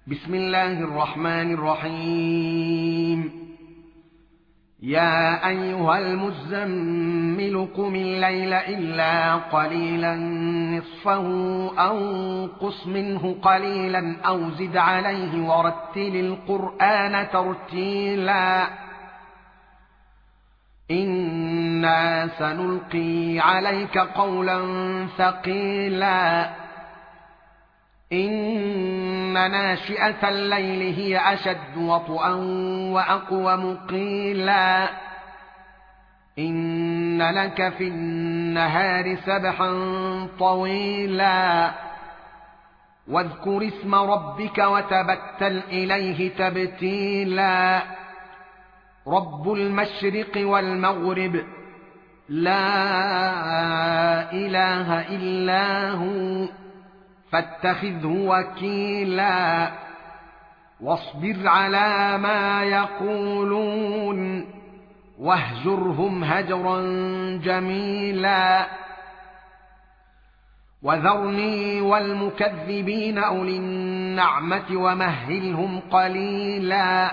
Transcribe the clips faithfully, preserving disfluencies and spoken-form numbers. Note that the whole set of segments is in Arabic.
بسم الله الرحمن الرحيم يا أيها المزمل قم الليل إلا قليلا نصفه أو انقص منه قليلا أو زد عليه ورتل القرآن ترتيلا إنا سنلقي عليك قولا ثقيلا إن ناشئة الليل هي أشد وطئا وأقوم قيلا إن لك في النهار سبحا طويلا واذكر اسم ربك وتبتل إليه تبتيلا رب المشرق والمغرب لا إله إلا هو فاتخذه وكيلا واصبر على ما يقولون واهجرهم هجرا جميلا وذرني والمكذبين أولي النعمة ومهلهم قليلا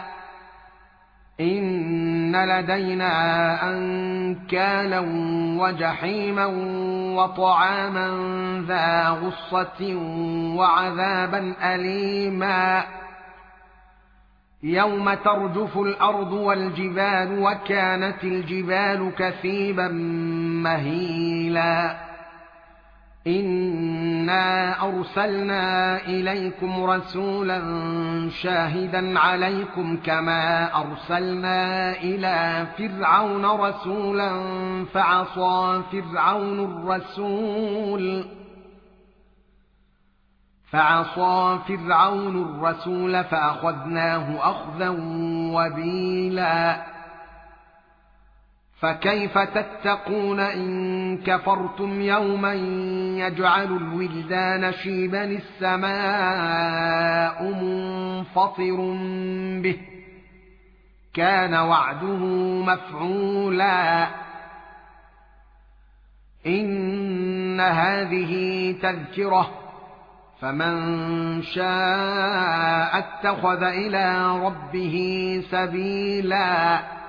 إن لدينا أنكالا وجحيما وطعاما ذا غصة وعذابا أليما يوم ترجف الأرض والجبال وكانت الجبال كثيبا مهيلا إنا أرسلنا إليكم رسولا شاهدا عليكم كما أرسلنا إلى فرعون رسولا فعصى فرعون الرسول فعصى فرعون الرسول فأخذناه أخذا وبيلا فكيف تتقون إن كفرتم يوما يجعل الولدان شيبا السماء منفطر به كان وعده مفعولا إن هذه تذكرة فمن شاء اتخذ إلى ربه سبيلا